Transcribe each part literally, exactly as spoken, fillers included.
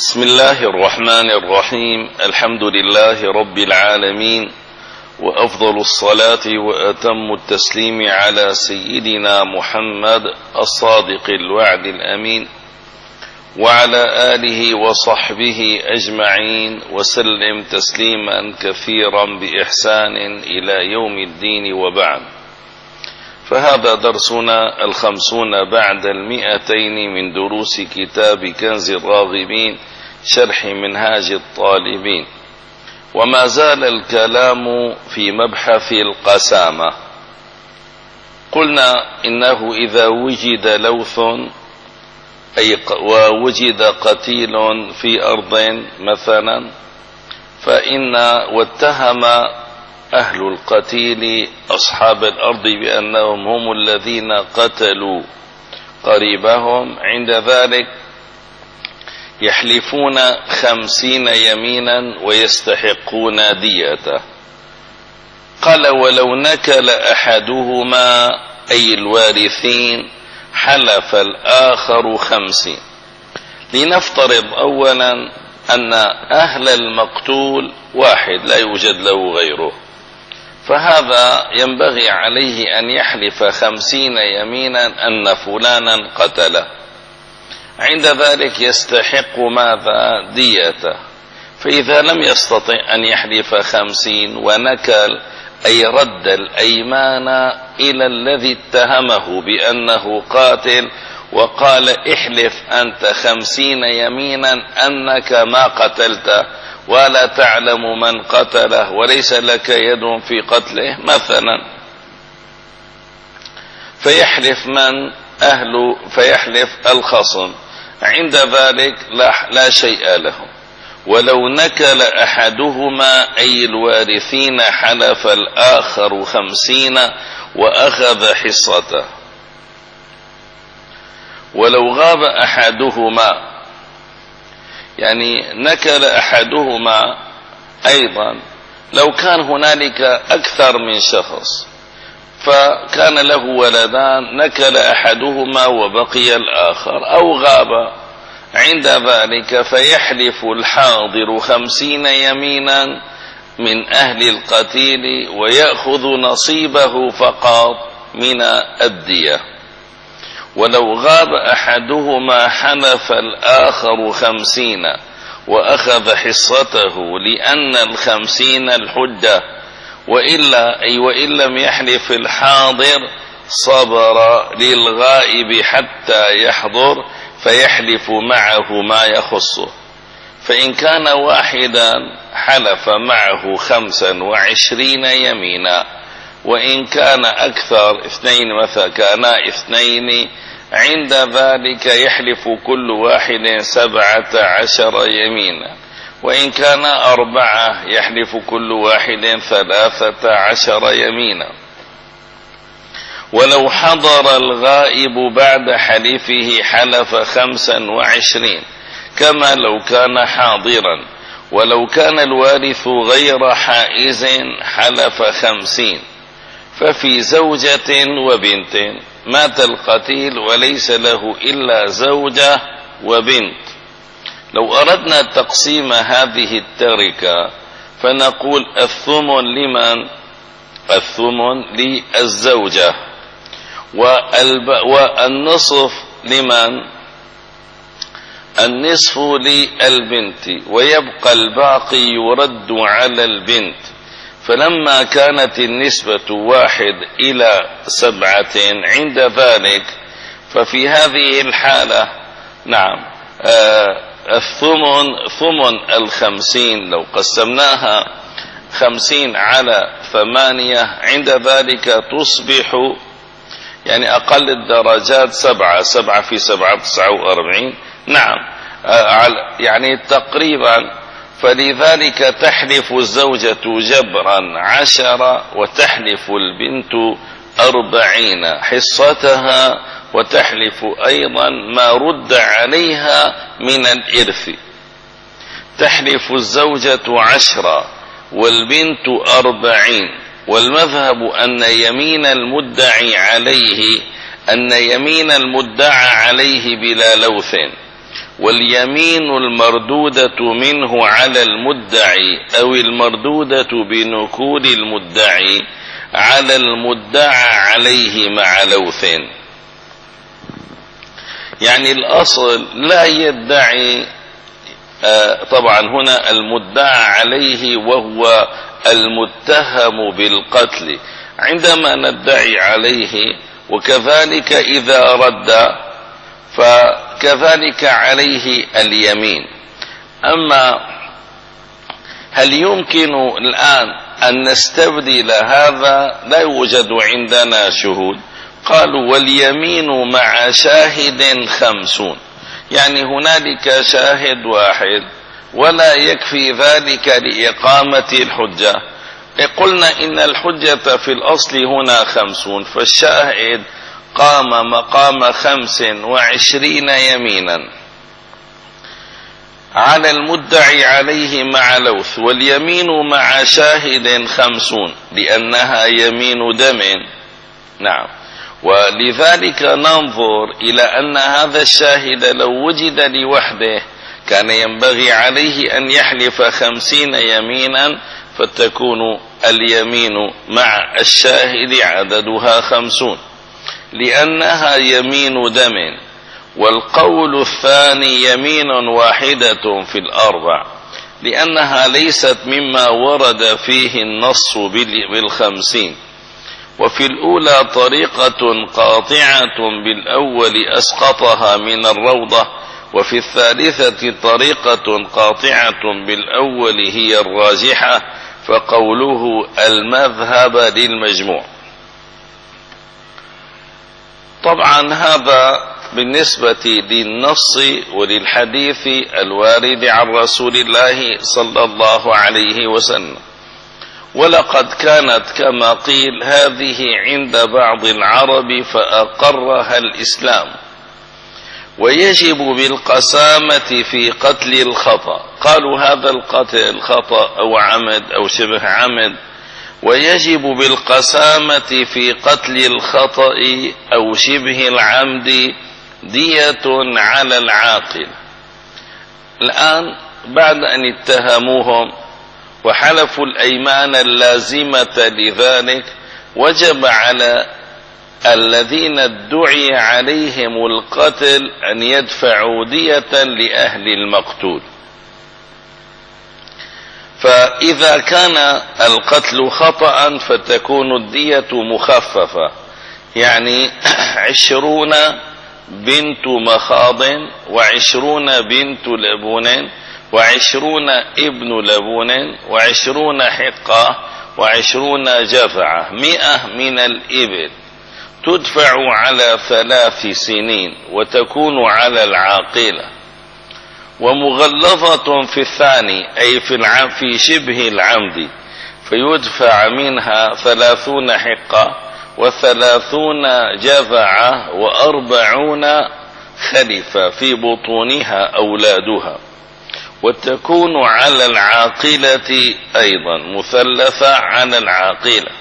بسم الله الرحمن الرحيم. الحمد لله رب العالمين، وأفضل الصلاة وأتم التسليم على سيدنا محمد الصادق الوعد الأمين، وعلى آله وصحبه أجمعين، وسلم تسليما كثيرا بإحسان إلى يوم الدين، وبعد. فهذا درسنا الخمسون بعد المئتين من دروس كتاب كنز الراغبين شرح منهاج الطالبين، وما زال الكلام في مبحث القسامة. قلنا إنه إذا وجد لوث أي ووجد قتيل في أرض مثلا، فإن واتهم أهل القتيل أصحاب الأرض بأنهم هم الذين قتلوا قريبهم، عند ذلك يحلفون خمسين يمينا ويستحقون ديته. قال: ولو نكل أحدهما أي الوارثين حلف الآخر خمسين. لنفترض أولا أن أهل المقتول واحد لا يوجد له غيره، فهذا ينبغي عليه أن يحلف خمسين يمينا أن فلانا قتله، عند ذلك يستحق ماذا؟ ديته. فإذا لم يستطع أن يحلف خمسين ونكل أي رد الأيمان إلى الذي اتهمه بأنه قاتل وقال: احلف أنت خمسين يمينا أنك ما قتلته ولا تعلم من قتله وليس لك يد في قتله مثلا، فيحلف من أهل فيحلف الخصم، عند ذلك لا, لا شيء له. ولو نكل أحدهما أي الوارثين حلف الآخر خمسين وأخذ حصته. ولو غاب أحدهما يعني نكل أحدهما أيضا، لو كان هنالك أكثر من شخص فكان له ولدان، نكل أحدهما وبقي الآخر أو غاب، عند ذلك فيحلف الحاضر خمسين يمينا من أهل القتيل ويأخذ نصيبه فقط من الدية. ولو غاب أحدهما حلف الآخر خمسين وأخذ حصته، لأن الخمسين الحجة، وإلا أي وإن لم يحلف الحاضر صبر للغائب حتى يحضر فيحلف معه ما يخصه. فإن كان واحدا حلف معه خمسا وعشرين يمينا، وإن كان أكثر اثنين مثلا كانا اثنين، عند ذلك يحلف كل واحد سبعة عشر يمينا، وإن كان أربعة يحلف كل واحد ثلاثة عشر يمينا. ولو حضر الغائب بعد حلفه حلف خمسا وعشرين كما لو كان حاضرا. ولو كان الوارث غير حائز حلف خمسين. ففي زوجة وبنت مات القتيل وليس له إلا زوجة وبنت، لو أردنا تقسيم هذه التركة فنقول الثمن لمن؟ الثمن للزوجة، والنصف لمن؟ النصف للبنت، ويبقى الباقي يرد على البنت. فلما كانت النسبة واحد إلى سبعة عند ذلك، ففي هذه الحالة نعم آه الثمن ثمن الخمسين لو قسمناها خمسين على ثمانية، عند ذلك تصبح يعني أقل الدرجات سبعة، سبعة في سبعة تسعة وأربعين، نعم آه يعني تقريبا. فلذلك تحلف الزوجة جبرا عشرة، وتحلف البنت أربعين حصتها، وتحلف أيضا ما رد عليها من الإرث. تحلف الزوجة عشرة والبنت أربعين. والمذهب أن يمين المدعي عليه أن يمين المدعى عليه بلا لوث، واليمين المردودة منه على المدعي أو المردودة بنكول المدعي على المدعى عليه مع لوث. يعني الأصل لا يدعي آه طبعا هنا المدعى عليه وهو المتهم بالقتل عندما ندعي عليه، وكذلك إذا رد فكذلك عليه اليمين. أما هل يمكن الآن أن نستبدل هذا؟ لا يوجد عندنا شهود. قالوا واليمين مع شاهد خمسون، يعني هنالك شاهد واحد ولا يكفي ذلك لإقامة الحجة. قلنا إن الحجة في الأصل هنا خمسون، فالشاهد قام مقام خمس وعشرين يمينا على المدعي عليه مع لوث، واليمين مع شاهد خمسون لأنها يمين دم. نعم، ولذلك ننظر إلى أن هذا الشاهد لو وجد لوحده كان ينبغي عليه أن يحلف خمسين يمينا، فتكون اليمين مع الشاهد عددها خمسون لأنها يمين دم. والقول الثاني يمين واحدة في الأربع لأنها ليست مما ورد فيه النص بالخمسين. وفي الأولى طريقة قاطعة بالأول أسقطها من الروضة، وفي الثالثة طريقة قاطعة بالأول هي الراجحة، فقوله المذهب للمجموع. طبعا هذا بالنسبة للنص وللحديث الوارد عن رسول الله صلى الله عليه وسلم. ولقد كانت كما قيل هذه عند بعض العرب فأقرها الإسلام، ويجب بالقسامة في قتل الخطأ. قالوا هذا القتل خطأ أو عمد أو شبه عمد، ويجب بالقسامة في قتل الخطأ أو شبه العمد دية على العاقل. الآن بعد أن اتهموهم وحلفوا الأيمان اللازمة لذلك، وجب على الذين ادعي عليهم القتل أن يدفعوا دية لأهل المقتول. فإذا كان القتل خطأ فتكون الدية مخففة، يعني عشرون بنت مخاض وعشرون بنت لبون وعشرون ابن لبون وعشرون حقة وعشرون جفعة، مئة من الإبل تدفع على ثلاث سنين وتكون على العاقلة. ومغلظة في الثاني أي في, في شبه العمد فيدفع منها ثلاثون حقة وثلاثون جفعة وأربعون خلفة في بطونها أولادها، وتكون على العاقلة أيضا مثلثة على العاقلة.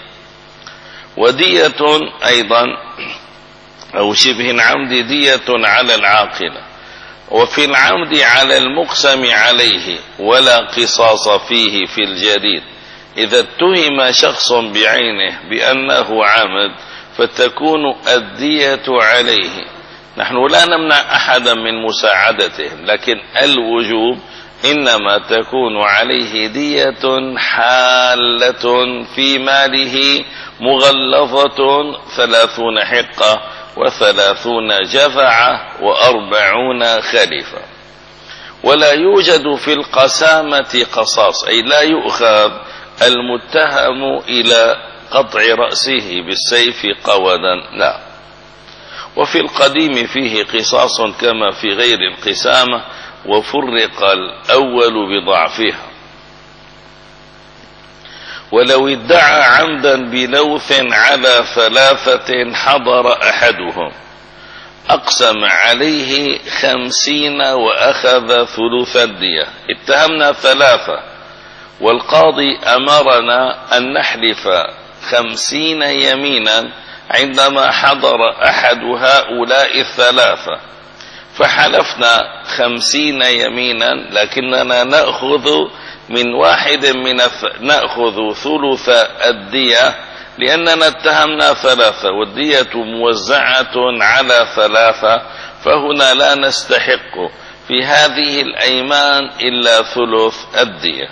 ودية أيضا أو شبه العمد دية على العاقلة. وفي العمد على المقسم عليه ولا قصاص فيه في الجديد. إذا اتهم شخص بعينه بأنه عمد فتكون الدية عليه. نحن لا نمنع أحدا من مساعدته، لكن الوجوب إنما تكون عليه دية حالة في ماله مغلظة ثلاثون حقة وثلاثون جفعة وأربعون خلفة. ولا يوجد في القسامة قصاص، أي لا يؤخذ المتهم إلى قطع رأسه بالسيف قودا، لا. وفي القديم فيه قصاص كما في غير القسامة، وفرق الأول بضعفها. ولو ادعى عمدا بلوث على ثلاثة حضر أحدهم أقسم عليه خمسين وأخذ ثلث الدية. اتهمنا ثلاثة والقاضي أمرنا أن نحلف خمسين يمينا عندما حضر أحد هؤلاء الثلاثة، فحلفنا خمسين يمينا، لكننا نأخذ من واحد من نأخذ ثلث الدية لأننا اتهمنا ثلاثة والدية موزعة على ثلاثة، فهنا لا نستحق في هذه الأيمان إلا ثلث الدية.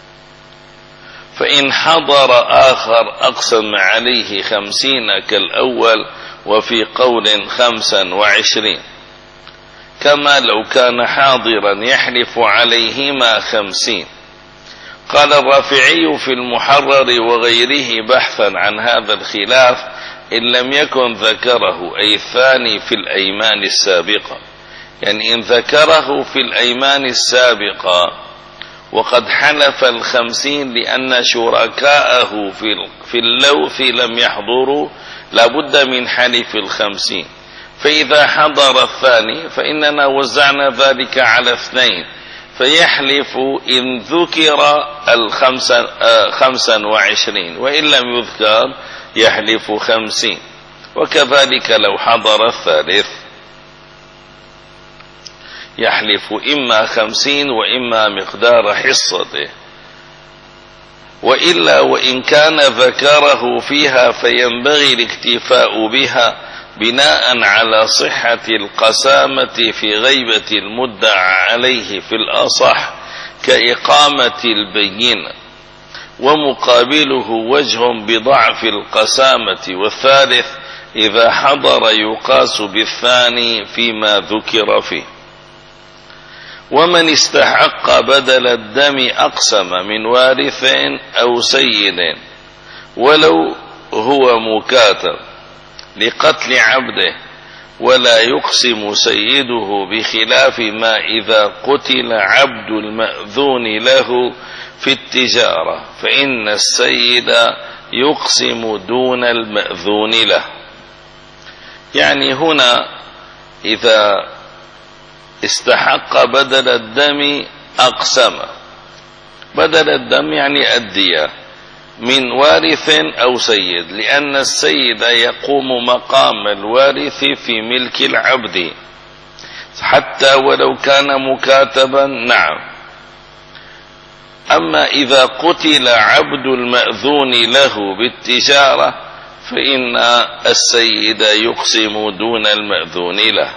فإن حضر آخر أقسم عليه خمسين كالأول، وفي قول خمسا وعشرين، كما لو كان حاضرا يحلف عليهما خمسين. قال الرافعي في المحرر وغيره بحثا عن هذا الخلاف: إن لم يكن ذكره أي الثاني في الأيمان السابقة، يعني إن ذكره في الأيمان السابقة وقد حلف الخمسين لأن شركاءه في اللوث لم يحضروا، لابد من حلف الخمسين. فإذا حضر الثاني فإننا وزعنا ذلك على اثنين، فيحلف إن ذكر الخمسا وعشرين، وإن لم يذكر يحلف خمسين. وكذلك لو حضر الثالث يحلف إما خمسين وإما مقدار حصته. وإلا وإن كان ذكره فيها فينبغي الاكتفاء بها بناء على صحة القسامة في غيبة المدعى عليه في الأصح كإقامة البينة، ومقابله وجه بضعف القسامة. والثالث إذا حضر يقاس بالثاني فيما ذكر فيه. ومن استحق بدل الدم أقسم من وارث أو سيد ولو هو مكاتب لقتل عبده، ولا يقسم سيده بخلاف ما إذا قتل عبد المأذون له في التجارة، فإن السيد يقسم دون المأذون له. يعني هنا إذا استحق بدل الدم أقسم، بدل الدم يعني الدية، من وارث أو سيد، لأن السيد يقوم مقام الوارث في ملك العبد حتى ولو كان مكاتبا. نعم. أما إذا قتل عبد المأذون له بالتجارة فإن السيد يقسم دون المأذون له.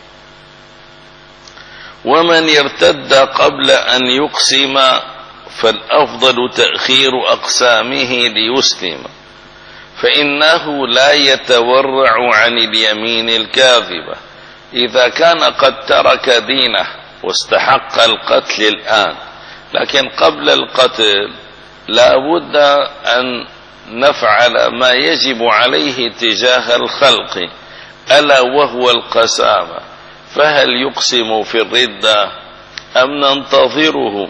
ومن ارتد قبل أن يقسم فالأفضل تأخير أقسامه ليسلم، فإنه لا يتورع عن اليمين الكاذبة إذا كان قد ترك دينه واستحق القتل الآن، لكن قبل القتل لا بد أن نفعل ما يجب عليه تجاه الخلق، ألا وهو القسامة. فهل يقسم في الردة أم ننتظره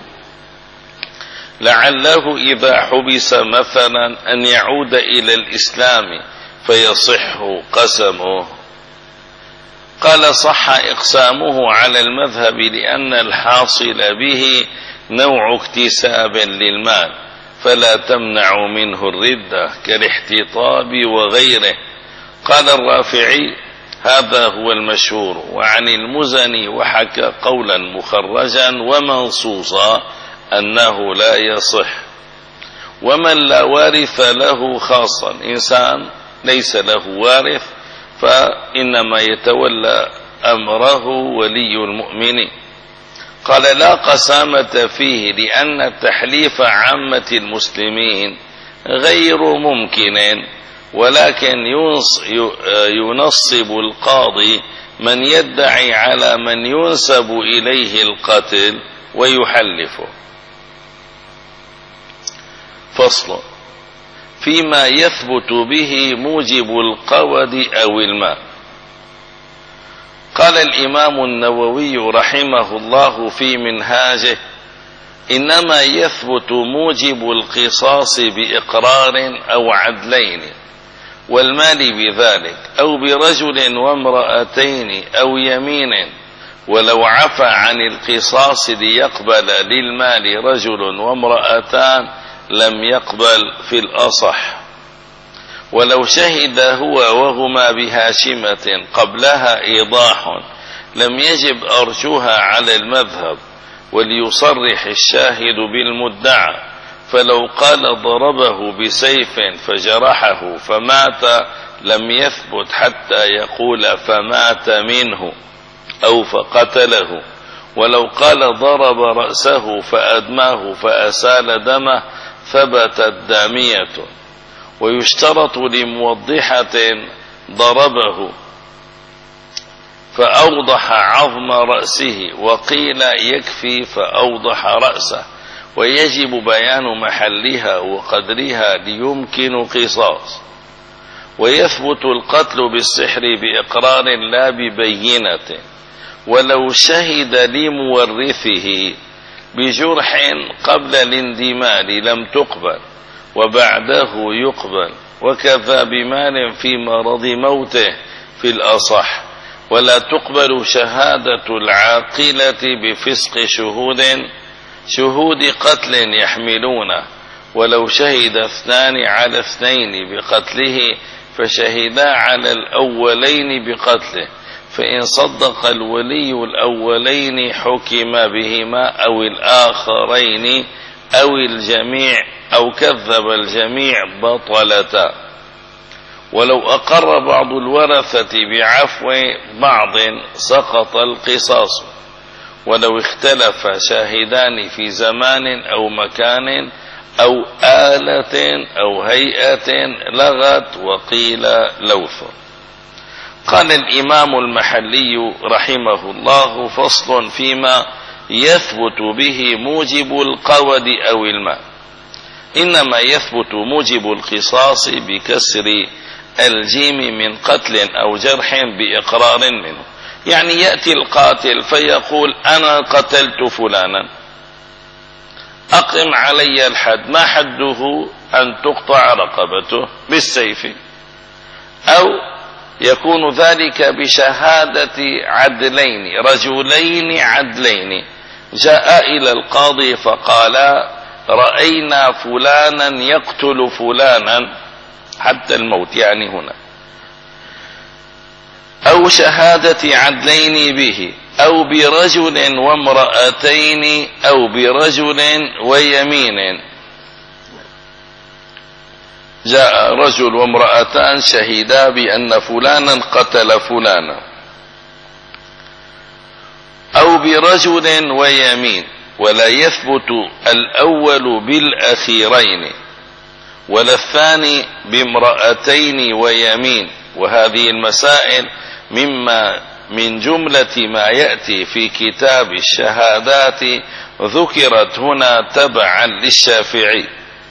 لعله إذا حبس مثلا أن يعود إلى الإسلام فيصح قسمه؟ قال صح إقسامه على المذهب لأن الحاصل به نوع اكتساب للمال، فلا تمنع منه الردة كالاحتطاب وغيره. قال الرافعي هذا هو المشهور، وعن المزني وحكى قولا مخرجا ومنصوصا أنه لا يصح. ومن لا وارث له خاصا، إنسان ليس له وارث فإنما يتولى أمره ولي المؤمنين. قال لا قسامة فيه لأن تحليف عامة المسلمين غير ممكن، ولكن ينصب القاضي من يدعي على من ينسب إليه القتل ويحلفه. فصل فيما يثبت به موجب القود أو الماء. قال الإمام النووي رحمه الله في منهاجه: إنما يثبت موجب القصاص بإقرار أو عدلين والمال بذلك، أو برجل وامرأتين أو يمين، ولو عفى عن القصاص ليقبل للمال رجل وامرأتان لم يقبل في الأصح. ولو شهد هو وهما بهاشمة قبلها إيضاح لم يجب أرجها على المذهب، وليصرح الشاهد بالمدعى، فلو قال ضربه بسيف فجرحه فمات لم يثبت حتى يقول فمات منه أو فقتله، ولو قال ضرب رأسه فأدماه فأسال دمه ثبتت دامية. ويشترط لموضحة ضربه فأوضح عظم رأسه، وقيل يكفي فأوضح رأسه، ويجب بيان محلها وقدرها ليمكن قصاص. ويثبت القتل بالسحر بإقرار لا ببينة، ولو شهد لمورثه بجرح قبل الاندمال لم تقبل، وبعده يقبل، وكذا بمال في مرض موته في الأصح. ولا تقبل شهادة العاقلة بفسق شهود شهود قتل يحملونه، ولو شهد اثنان على اثنين بقتله فشهدا على الأولين بقتله، فإن صدق الولي الأولين حكم بهما أو الآخرين أو الجميع أو كذب الجميع بطلتا. ولو أقر بعض الورثة بعفو بعض سقط القصاص، ولو اختلف شاهدان في زمان أو مكان أو آلة أو هيئة لغت وقيل لوث. قال الإمام المحلي رحمه الله: فصل فيما يثبت به موجب القود أو الماء. إنما يثبت موجب القصاص بكسر الجيم من قتل أو جرح بإقرار منه. يعني يأتي القاتل فيقول: أنا قتلت فلانا، أقم علي الحد. ما حده؟ أن تقطع رقبته بالسيف، أو يكون ذلك بشهادة عدلين، رجلين عدلين جاء إلى القاضي فقالا: رأينا فلانا يقتل فلانا حتى الموت، يعني هنا، أو شهادة عدلين به، أو برجل وامرأتين، أو برجل ويمين. جاء رجل وامرأتان شهدا بأن فلانا قتل فلانا، أو برجل ويمين. ولا يثبت الأول بالأخيرين، ولا الثاني بامرأتين ويمين. وهذه المسائل مما من جملة ما يأتي في كتاب الشهادات ذكرت هنا تبعا للشافعي.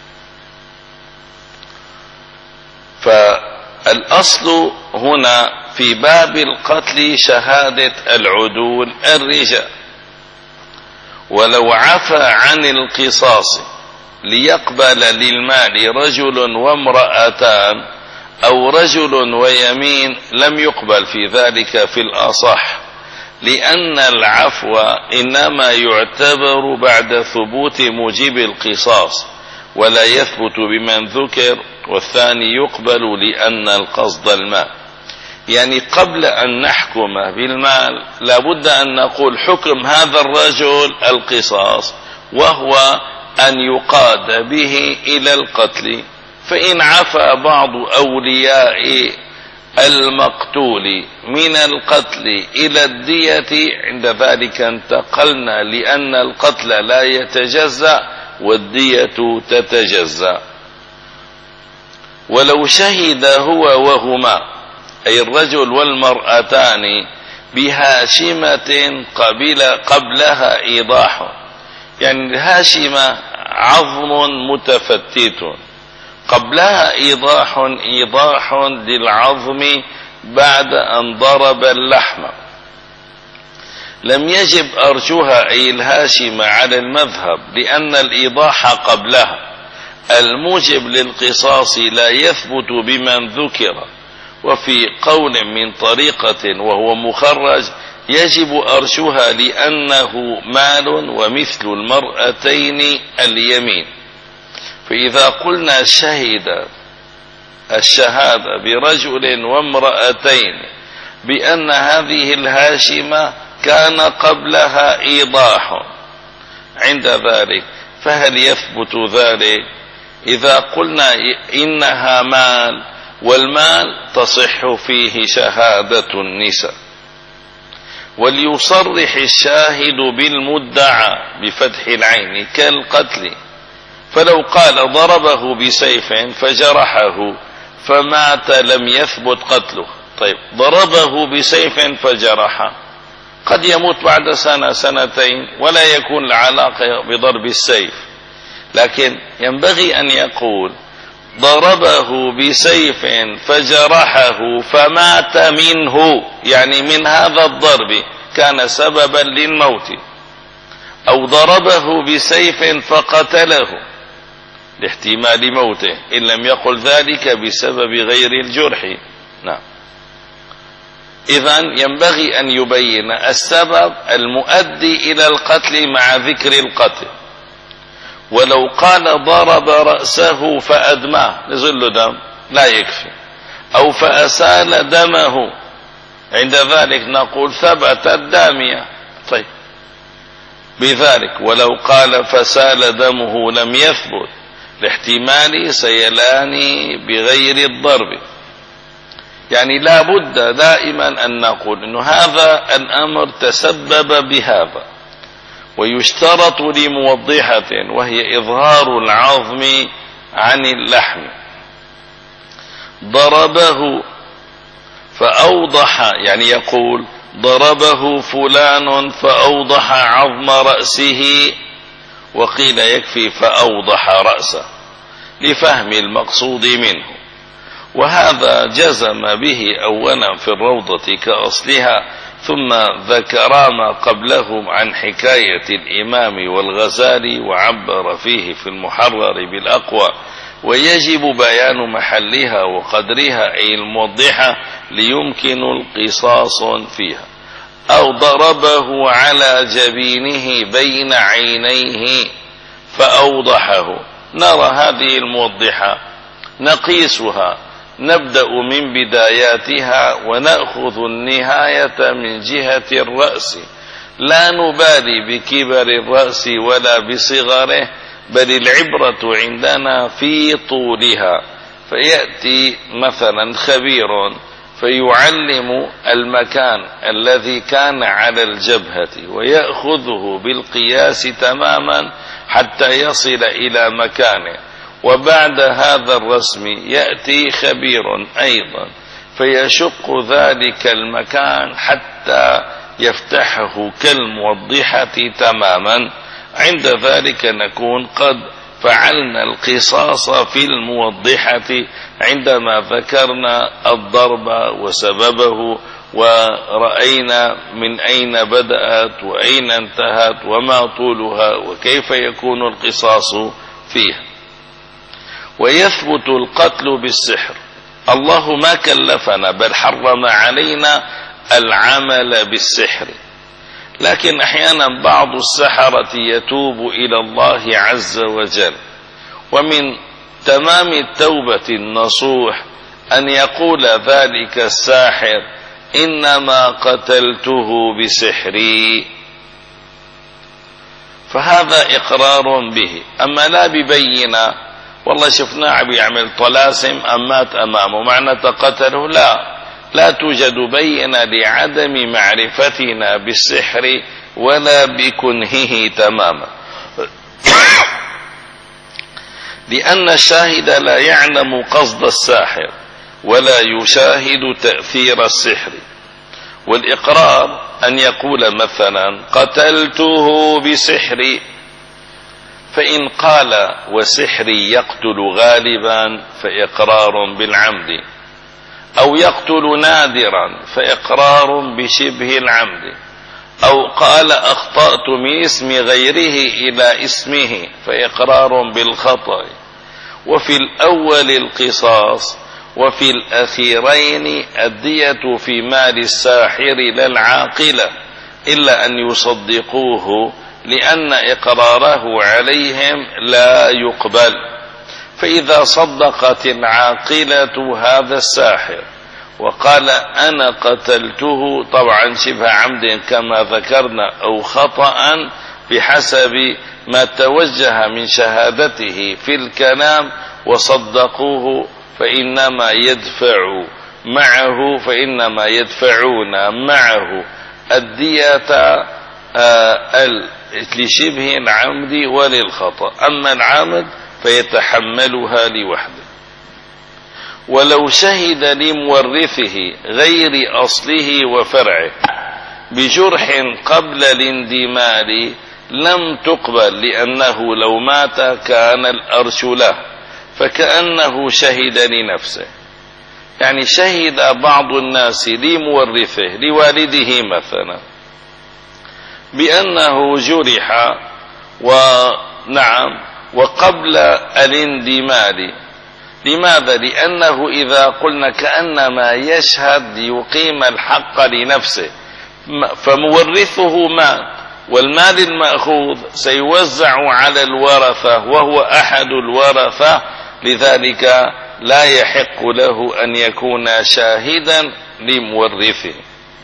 فالأصل هنا في باب القتل شهادة العدول الرجال. ولو عفى عن القصاص ليقبل للمال رجل وامرأتان أو رجل ويمين لم يقبل في ذلك في الأصح، لأن العفو إنما يعتبر بعد ثبوت موجب القصاص، ولا يثبت بمن ذكر، والثاني يقبل لأن القصد المال. يعني قبل أن نحكم بالمال لابد أن نقول حكم هذا الرجل القصاص، وهو أن يقاد به إلى القتل. فإن عفى بعض أولياء المقتول من القتل إلى الدية عند ذلك انتقلنا، لأن القتل لا يتجزأ والدية تتجزأ. ولو شهد هو وهما، أي الرجل والمرأتان، بهاشمة قبل قبلها إيضاح، يعني الهاشمة عظم متفتت، قبلها إيضاح إيضاح للعظم بعد أن ضرب اللحم، لم يجب أرجها أي الهاشمة على المذهب، لأن الإيضاح قبلها الموجب للقصاص لا يثبت بمن ذكر. وفي قول من طريقة وهو مخرج يجب أرشها لأنه مال ومثل المرأتين اليمين. فإذا قلنا شهد الشهادة برجل وامرأتين بأن هذه الهاشمة كان قبلها إيضاح عند ذلك، فهل يثبت ذلك؟ إذا قلنا إنها مال، والمال تصح فيه شهادة النساء، وليصرح الشاهد بالمدعى بفتح العين كالقتل، فلو قال ضربه بسيف فجرحه فمات لم يثبت قتله. طيب ضربه بسيف فجرحه، قد يموت بعد سنة سنتين ولا يكون العلاقة بضرب السيف، لكن ينبغي أن يقول ضربه بسيف فجرحه فمات منه، يعني من هذا الضرب كان سببا للموت، أو ضربه بسيف فقتله لاحتمال موته، إن لم يقل ذلك بسبب غير الجرح. نعم. إذن ينبغي أن يبين السبب المؤدي إلى القتل مع ذكر القتل. ولو قال ضرب رأسه فأدماه نزل دم لا يكفي، أو فأسال دمه، عند ذلك نقول ثبت الدامية. طيب بذلك، ولو قال فسال دمه لم يثبت لاحتمال سيلان بغير الضرب. يعني لا بد دائما أن نقول إنه هذا الأمر تسبب بهذا، ويشترط لموضحة وهي إظهار العظم عن اللحم. ضربه فأوضح، يعني يقول ضربه فلان فأوضح عظم رأسه، وقيل يكفي فأوضح رأسه لفهم المقصود منه. وهذا جزم به أولا في الروضة كأصلها، ثم ذكر ما قبله عن حكاية الإمام والغزالي، وعبر فيه في المحرر بالأقوى. ويجب بيان محلها وقدرها أي الموضحة ليمكن القصاص فيها. أو ضربه على جبينه بين عينيه فأوضحه، نرى هذه الموضحة نقيسها، نبدأ من بداياتها ونأخذ النهاية من جهة الرأس، لا نبالي بكبر الرأس ولا بصغره، بل العبرة عندنا في طولها. فيأتي مثلا خبير فيعلم المكان الذي كان على الجبهة ويأخذه بالقياس تماما حتى يصل إلى مكانه، وبعد هذا الرسم يأتي خبير أيضا فيشق ذلك المكان حتى يفتحه كالموضحة تماما. عند ذلك نكون قد فعلنا القصاص في الموضحة عندما ذكرنا الضرب وسببه، ورأينا من أين بدأت وأين انتهت وما طولها وكيف يكون القصاص فيها. ويثبت القتل بالسحر، الله ما كلفنا بل حرم علينا العمل بالسحر، لكن أحيانا بعض السحرة يتوب إلى الله عز وجل، ومن تمام التوبة النصوح أن يقول ذلك الساحر إنما قتلته بسحري، فهذا إقرار به. أما لا ببينة والله شفناه عم يعمل طلاسم أم مات أمامه معنى قتله، لا لا توجد بينة لعدم معرفتنا بالسحر ولا بكنهه تماما، لأن الشاهد لا يعلم قصد الساحر ولا يشاهد تأثير السحر. والإقرار أن يقول مثلا قتلته بسحري، فإن قال وسحري يقتل غالبا فإقرار بالعمد، أو يقتل نادرا فإقرار بشبه العمد، أو قال أخطأت من اسم غيره إلى اسمه فإقرار بالخطأ. وفي الأول القصاص، وفي الأخيرين الدية في مال الساحر لا العاقلة، إلا أن يصدقوه لأن إقراره عليهم لا يقبل. فإذا صدقت العاقلة هذا الساحر وقال أنا قتلته طبعا شبه عمد كما ذكرنا أو خطأ بحسب ما توجه من شهادته في الكلام وصدقوه فإنما يدفع معه فإنما يدفعون معه الدية لشبه العمد وللخطأ، أما العامد فيتحملها لوحده. ولو شهد لمورثه غير أصله وفرعه بجرح قبل الاندمال لم تقبل، لأنه لو مات كان الأرش له، فكأنه شهد لنفسه. يعني شهد بعض الناس لمورثه لوالده مثلا بأنه جرح ونعم وقبل الاندمال. لماذا؟ لأنه إذا قلنا كأنما يشهد ليقيم الحق لنفسه، فمورثه مات والمال المأخوذ سيوزع على الورثة وهو أحد الورثة، لذلك لا يحق له أن يكون شاهدا لمورثه،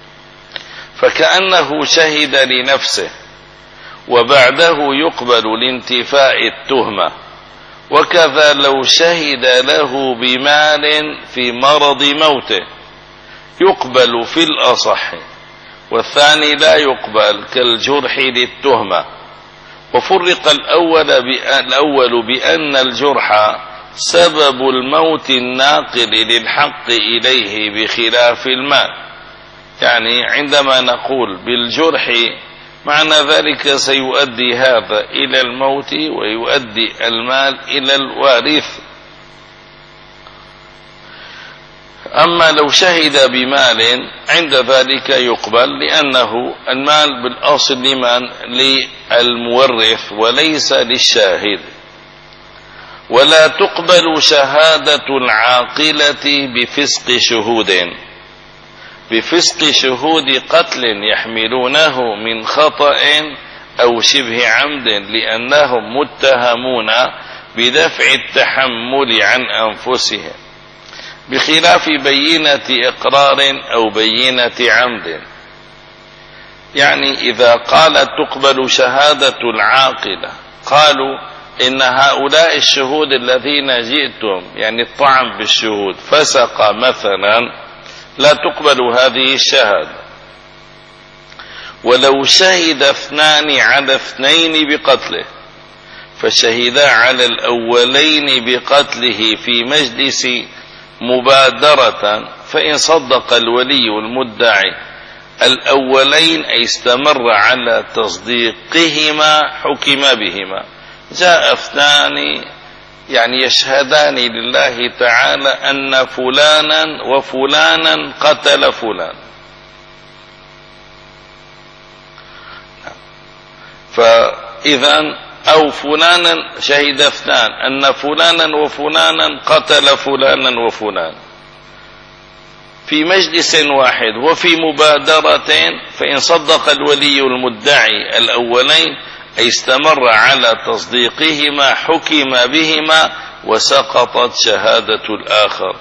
فكأنه شهد لنفسه وبعده يقبل لانتفاء التهمة. وكذا لو شهد له بمال في مرض موته يقبل في الأصح، والثاني لا يقبل كالجرح للتهمة. وفرق الأول الأول بأن الجرح سبب الموت الناقل للحق إليه بخلاف المال. يعني عندما نقول بالجرح معنى ذلك سيؤدي هذا إلى الموت ويؤدي المال إلى الوارث. أما لو شهد بمال عند ذلك يقبل، لأنه المال بالأصل لمن؟ للمورث وليس للشاهد. ولا تقبل شهادة العاقلة بفسق شهود بفسق شهود قتل يحملونه من خطأ أو شبه عمد، لأنهم متهمون بدفع التحمل عن أنفسهم، بخلاف بينة إقرار أو بينة عمد. يعني إذا قالت تقبل شهادة العاقلة قالوا إن هؤلاء الشهود الذين جئتم يعني الطعن بالشهود فسق مثلا، لا تقبل هذه الشهادة. ولو شهد اثنان على اثنين بقتله فشهدا على الأولين بقتله في مجلس مبادرة، فإن صدق الولي المدعي الأولين أي استمر على تصديقهما حكم بهما. جاء اثنان يعني يشهدان لله تعالى أن فلانا وفلانا قتل فلان، فإذا أو فلانا شهد اثنان أن فلانا وفلانا قتل فلانا وفلان في مجلس واحد وفي مبادرة، فإن صدق الولي المدعي الأولين أي استمر على تصديقهما حكم بهما وسقطت شهادة الآخر،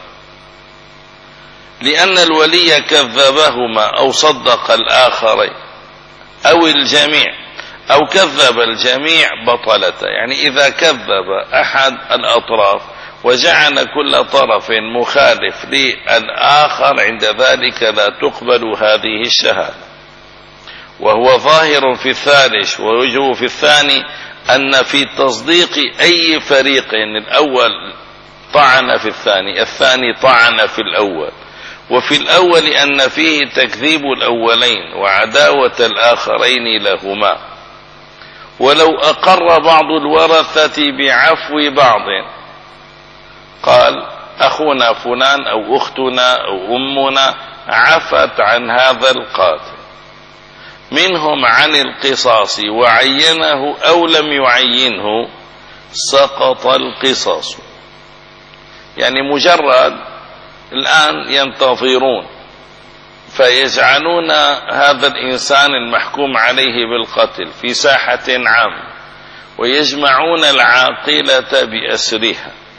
لأن الولي كذبهما أو صدق الآخر أو الجميع أو كذب الجميع بطلت. يعني إذا كذب أحد الأطراف وجعل كل طرف مخالف للآخر عند ذلك لا تقبل هذه الشهادة. وهو ظاهر في الثالث ووجهه في الثاني أن في تصديق أي فريق الأول طعن في الثاني، الثاني طعن في الأول، وفي الأول أن فيه تكذيب الأولين وعداوة الآخرين لهما. ولو أقر بعض الورثة بعفو بعض قال أخونا فلان أو أختنا أو أمنا عفت عن هذا القاتل منهم عن القصاص وعينه أو لم يعينه سقط القصاص. يعني مجرد الآن ينتظرون فيجعلون هذا الإنسان المحكوم عليه بالقتل في ساحة عامة ويجمعون العاقلة بأسرها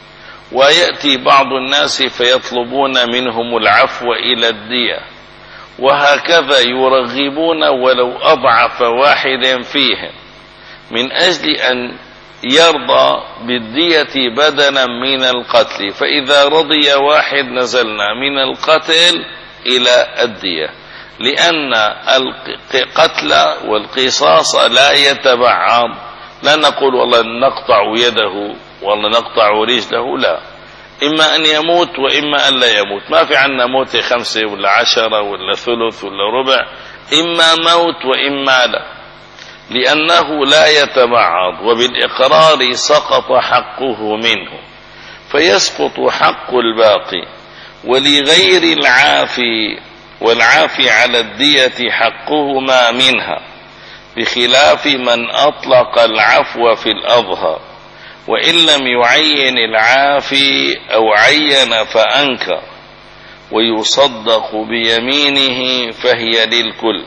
ويأتي بعض الناس فيطلبون منهم العفو إلى الدية، وهكذا يرغبون ولو أضعف واحد فيهم من أجل أن يرضى بالدية بدلا من القتل، فإذا رضي واحد نزلنا من القتل إلى الدية، لأن القتل والقصاص لا يتبعض. لا نقول والله نقطع يده والله نقطع رجله، لا، إما أن يموت وإما أن لا يموت، ما في عنا موت خمسة ولا عشرة ولا ثلث ولا ربع، إما موت وإما لا، لأنه لا يتبعض، وبالإقرار سقط حقه منه، فيسقط حق الباقي، ولغير العافي والعافي على الدية حقهما منها، بخلاف من أطلق العفو في الأظهر، وإن لم يعين العافي أو عين فأنكر، ويصدق بيمينه فهي للكل.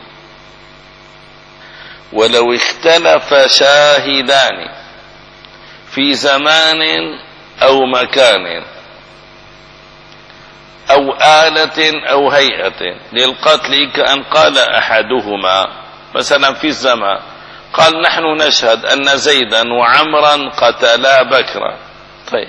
ولو اختلف شاهدان في زمان أو مكان أو آلة أو هيئة للقتل، كأن قال أحدهما مثلا في الزمان، قال نحن نشهد أن زيدا وعمرا قتلا بكرا. طيب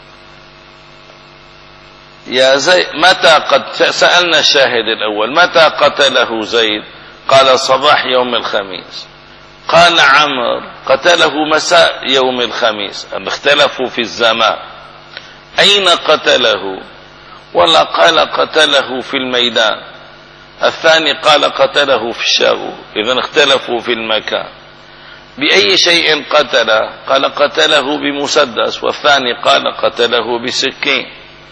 يا زيد متى قد سألنا الشاهد الأول متى قتله زيد؟ قال صباح يوم الخميس. قال عمر قتله مساء يوم الخميس. اختلفوا في الزمان. أين قتله؟ ولا قال قتله في الميدان، الثاني قال قتله في الشاغور، إذن اختلفوا في المكان. بأي شيء قتله؟ قال قتله بمسدس، والثاني قال قتله بسكين.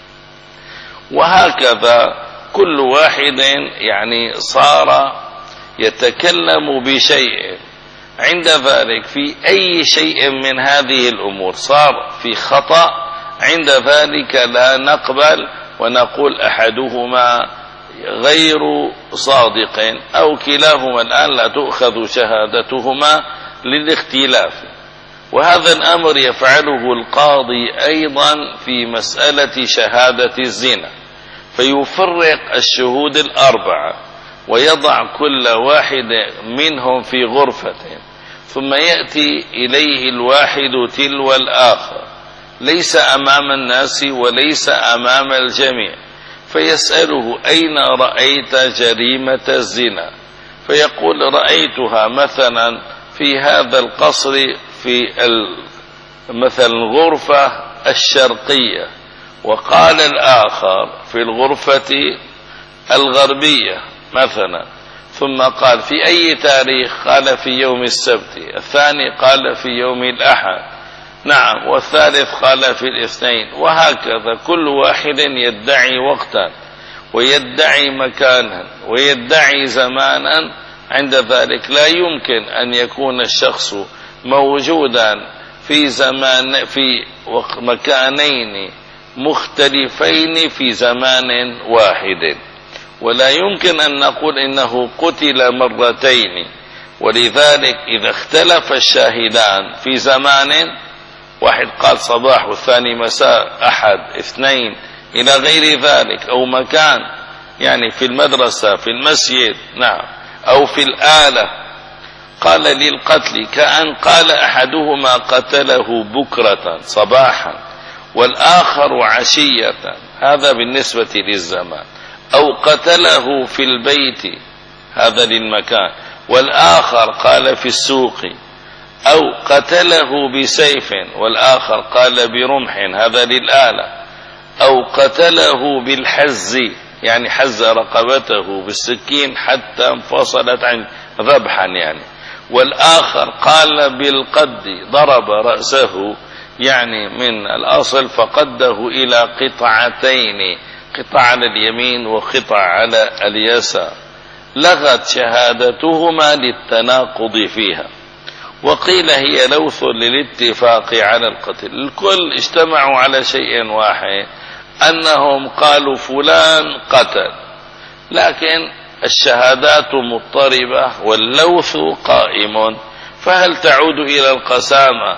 وهكذا كل واحد يعني صار يتكلم بشيء، عند ذلك في أي شيء من هذه الأمور صار في خطأ، عند ذلك لا نقبل ونقول أحدهما غير صادق أو كلاهما الآن لا تؤخذ شهادتهما للاختلاف. وهذا الأمر يفعله القاضي أيضا في مسألة شهادة الزنا، فيفرق الشهود الأربعة ويضع كل واحد منهم في غرفة، ثم يأتي إليه الواحد تلو الآخر، ليس أمام الناس وليس أمام الجميع، فيسأله أين رأيت جريمة الزنا؟ فيقول رأيتها مثلا في هذا القصر في مثلا الغرفة الشرقية، وقال الآخر في الغرفة الغربية مثلا، ثم قال في أي تاريخ؟ قال في يوم السبت، الثاني قال في يوم الأحد، نعم، والثالث قال في الاثنين. وهكذا كل واحد يدعي وقتا ويدعي مكانا ويدعي زمانا، عند ذلك لا يمكن أن يكون الشخص موجودا في زمان في مكانين مختلفين في زمان واحد، ولا يمكن أن نقول إنه قتل مرتين. ولذلك إذا اختلف الشاهدان في زمان، واحد قال صباح والثاني مساء، أحد، اثنين، إلى غير ذلك، أو مكان يعني في المدرسة، في المسجد، نعم، أو في الآلة، قال للقتل، كأن قال أحدهما قتله بكرة صباحا والآخر عشية، هذا بالنسبة للزمان، أو قتله في البيت، هذا للمكان، والآخر قال في السوق، أو قتله بسيف والآخر قال برمح، هذا للآلة، أو قتله بالحز، يعني حز رقبته بالسكين حتى انفصلت عن ذبحا يعني، والآخر قال بالقد، ضرب رأسه يعني من الأصل فقده إلى قطعتين، قطع على اليمين وقطع على اليسار، لغت شهادتهما للتناقض فيها. وقيل هي لوث للاتفاق على القتل. الكل اجتمعوا على شيء واحد، أنهم قالوا فلان قتل، لكن الشهادات مضطربة واللوث قائم، فهل تعود إلى القسامة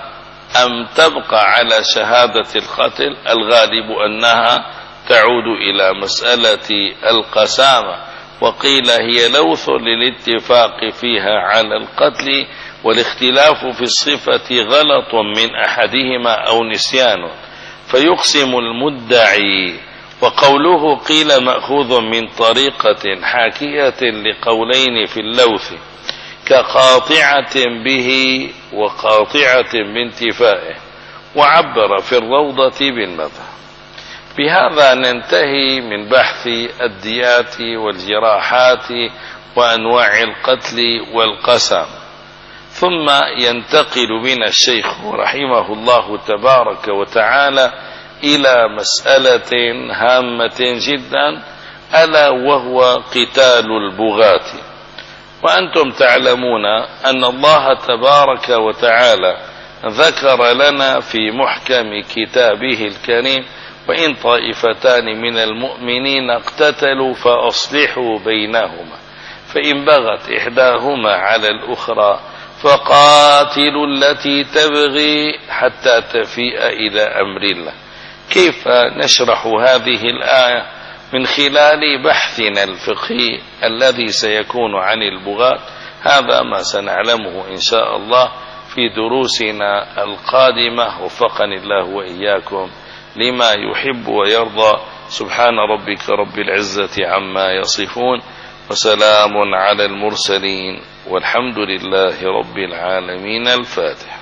أم تبقى على شهادة القتل؟ الغالب أنها تعود إلى مسألة القسامة، وقيل هي لوث للاتفاق فيها على القتل، والاختلاف في الصفة غلط من أحدهما أو نسيان فيقسم المدعي. وقوله قيل مأخوذ من طريقة حاكية لقولين في اللوث كقاطعة به وقاطعة بانتفائه، وعبر في الروضة بالمذهب. بهذا ننتهي من بحث الديات والجراحات وأنواع القتل والقسم، ثم ينتقل بنا الشيخ رحمه الله تبارك وتعالى إلى مسألة هامة جدا، ألا وهو قتال البغاة. وأنتم تعلمون أن الله تبارك وتعالى ذكر لنا في محكم كتابه الكريم: وإن طائفتان من المؤمنين اقتتلوا فأصلحوا بينهما، فإن بغت إحداهما على الأخرى فقاتلوا التي تبغي حتى تفيء إلى أمر الله. كيف نشرح هذه الآية من خلال بحثنا الفقهي الذي سيكون عن البغاة؟ هذا ما سنعلمه إن شاء الله في دروسنا القادمة، وفقني الله وإياكم لما يحب ويرضى. سبحان ربك رب العزة عما يصفون، وسلام على المرسلين، والحمد لله رب العالمين. الفاتح.